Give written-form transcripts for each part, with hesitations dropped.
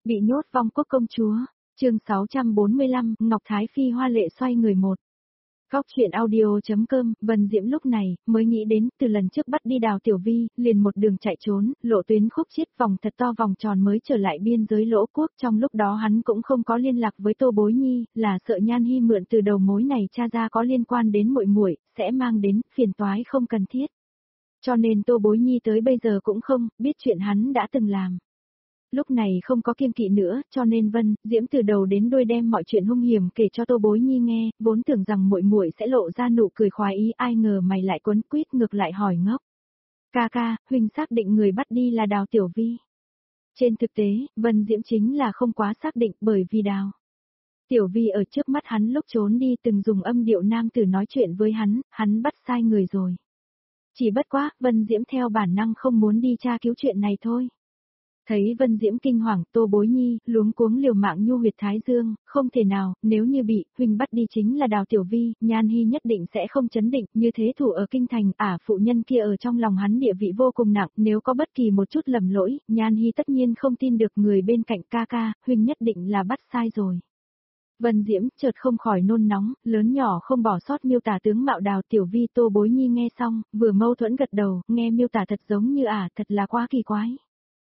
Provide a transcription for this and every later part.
Bị nhốt vong quốc công chúa, chương 645, Ngọc Thái Phi hoa lệ xoay người một. Góc chuyện audio.com, Vân Diễm lúc này, mới nghĩ đến, từ lần trước bắt đi Đào Tiểu Vi, liền một đường chạy trốn, lộ tuyến khúc chiết vòng thật to vòng tròn mới trở lại biên giới Lỗ Quốc. Trong lúc đó hắn cũng không có liên lạc với Tô Bối Nhi, là sợ Nhan Hi mượn từ đầu mối này tra ra có liên quan đến muội muội, sẽ mang đến phiền toái không cần thiết. Cho nên Tô Bối Nhi tới bây giờ cũng không biết chuyện hắn đã từng làm. Lúc này không có kiêng kỵ nữa, cho nên Vân Diễm từ đầu đến đuôi đem mọi chuyện hung hiểm kể cho Tô Bối Nhi nghe, vốn tưởng rằng muội muội sẽ lộ ra nụ cười khoái ý, ai ngờ mày lại quấn quýt ngược lại hỏi ngốc. Ca ca, huynh xác định người bắt đi là Đào Tiểu Vi. Trên thực tế, Vân Diễm chính là không quá xác định, bởi vì Đào Tiểu Vi ở trước mắt hắn lúc trốn đi từng dùng âm điệu nam tử nói chuyện với hắn bắt sai người rồi. Chỉ bất quá, Vân Diễm theo bản năng không muốn đi tra cứu chuyện này thôi. Thấy Vân Diễm kinh hoàng, Tô Bối Nhi luống cuống liều mạng nhu huyệt thái dương, không thể nào, nếu như bị huynh bắt đi chính là Đào Tiểu Vi, Nhan Hi nhất định sẽ không chấn định, như thế thủ ở kinh thành, phụ nhân kia ở trong lòng hắn địa vị vô cùng nặng, nếu có bất kỳ một chút lầm lỗi, Nhan Hi tất nhiên không tin được người bên cạnh. Ca ca, huynh nhất định là bắt sai rồi. Vân Diễm chợt không khỏi nôn nóng, lớn nhỏ không bỏ sót miêu tả tướng mạo Đào Tiểu Vi. Tô Bối Nhi nghe xong, vừa mâu thuẫn gật đầu, nghe miêu tả thật giống như thật là quá kỳ quái.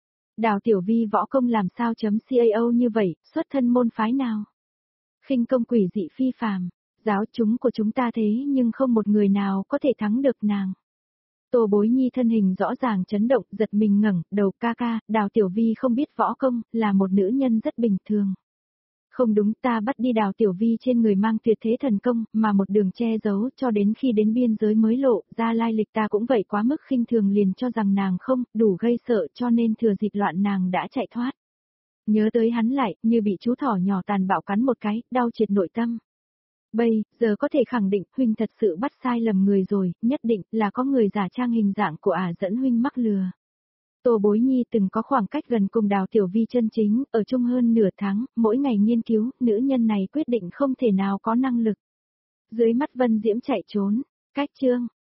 Đào Tiểu Vi võ công làm sao .cao như vậy, xuất thân môn phái nào? Khinh công quỷ dị phi phàm, giáo chúng của chúng ta thế nhưng không một người nào có thể thắng được nàng. Tô Bối Nhi thân hình rõ ràng chấn động, giật mình ngẩng đầu. Ca ca, Đào Tiểu Vi không biết võ công, là một nữ nhân rất bình thường. Không đúng, ta bắt đi Đào Tiểu Vi trên người mang tuyệt thế thần công, mà một đường che giấu cho đến khi đến biên giới mới lộ ra lai lịch. Ta cũng vậy quá mức khinh thường, liền cho rằng nàng không đủ gây sợ, cho nên thừa dịp loạn nàng đã chạy thoát. Nhớ tới hắn lại, như bị chú thỏ nhỏ tàn bạo cắn một cái, đau triệt nội tâm. Bây giờ có thể khẳng định, huynh thật sự bắt sai lầm người rồi, nhất định là có người giả trang hình dạng của dẫn huynh mắc lừa. Tô Bối Nhi từng có khoảng cách gần cùng Đào Tiểu Vi chân chính, ở chung hơn nửa tháng, mỗi ngày nghiên cứu, nữ nhân này quyết định không thể nào có năng lực. Dưới mắt Vân Diễm chạy trốn, cách chương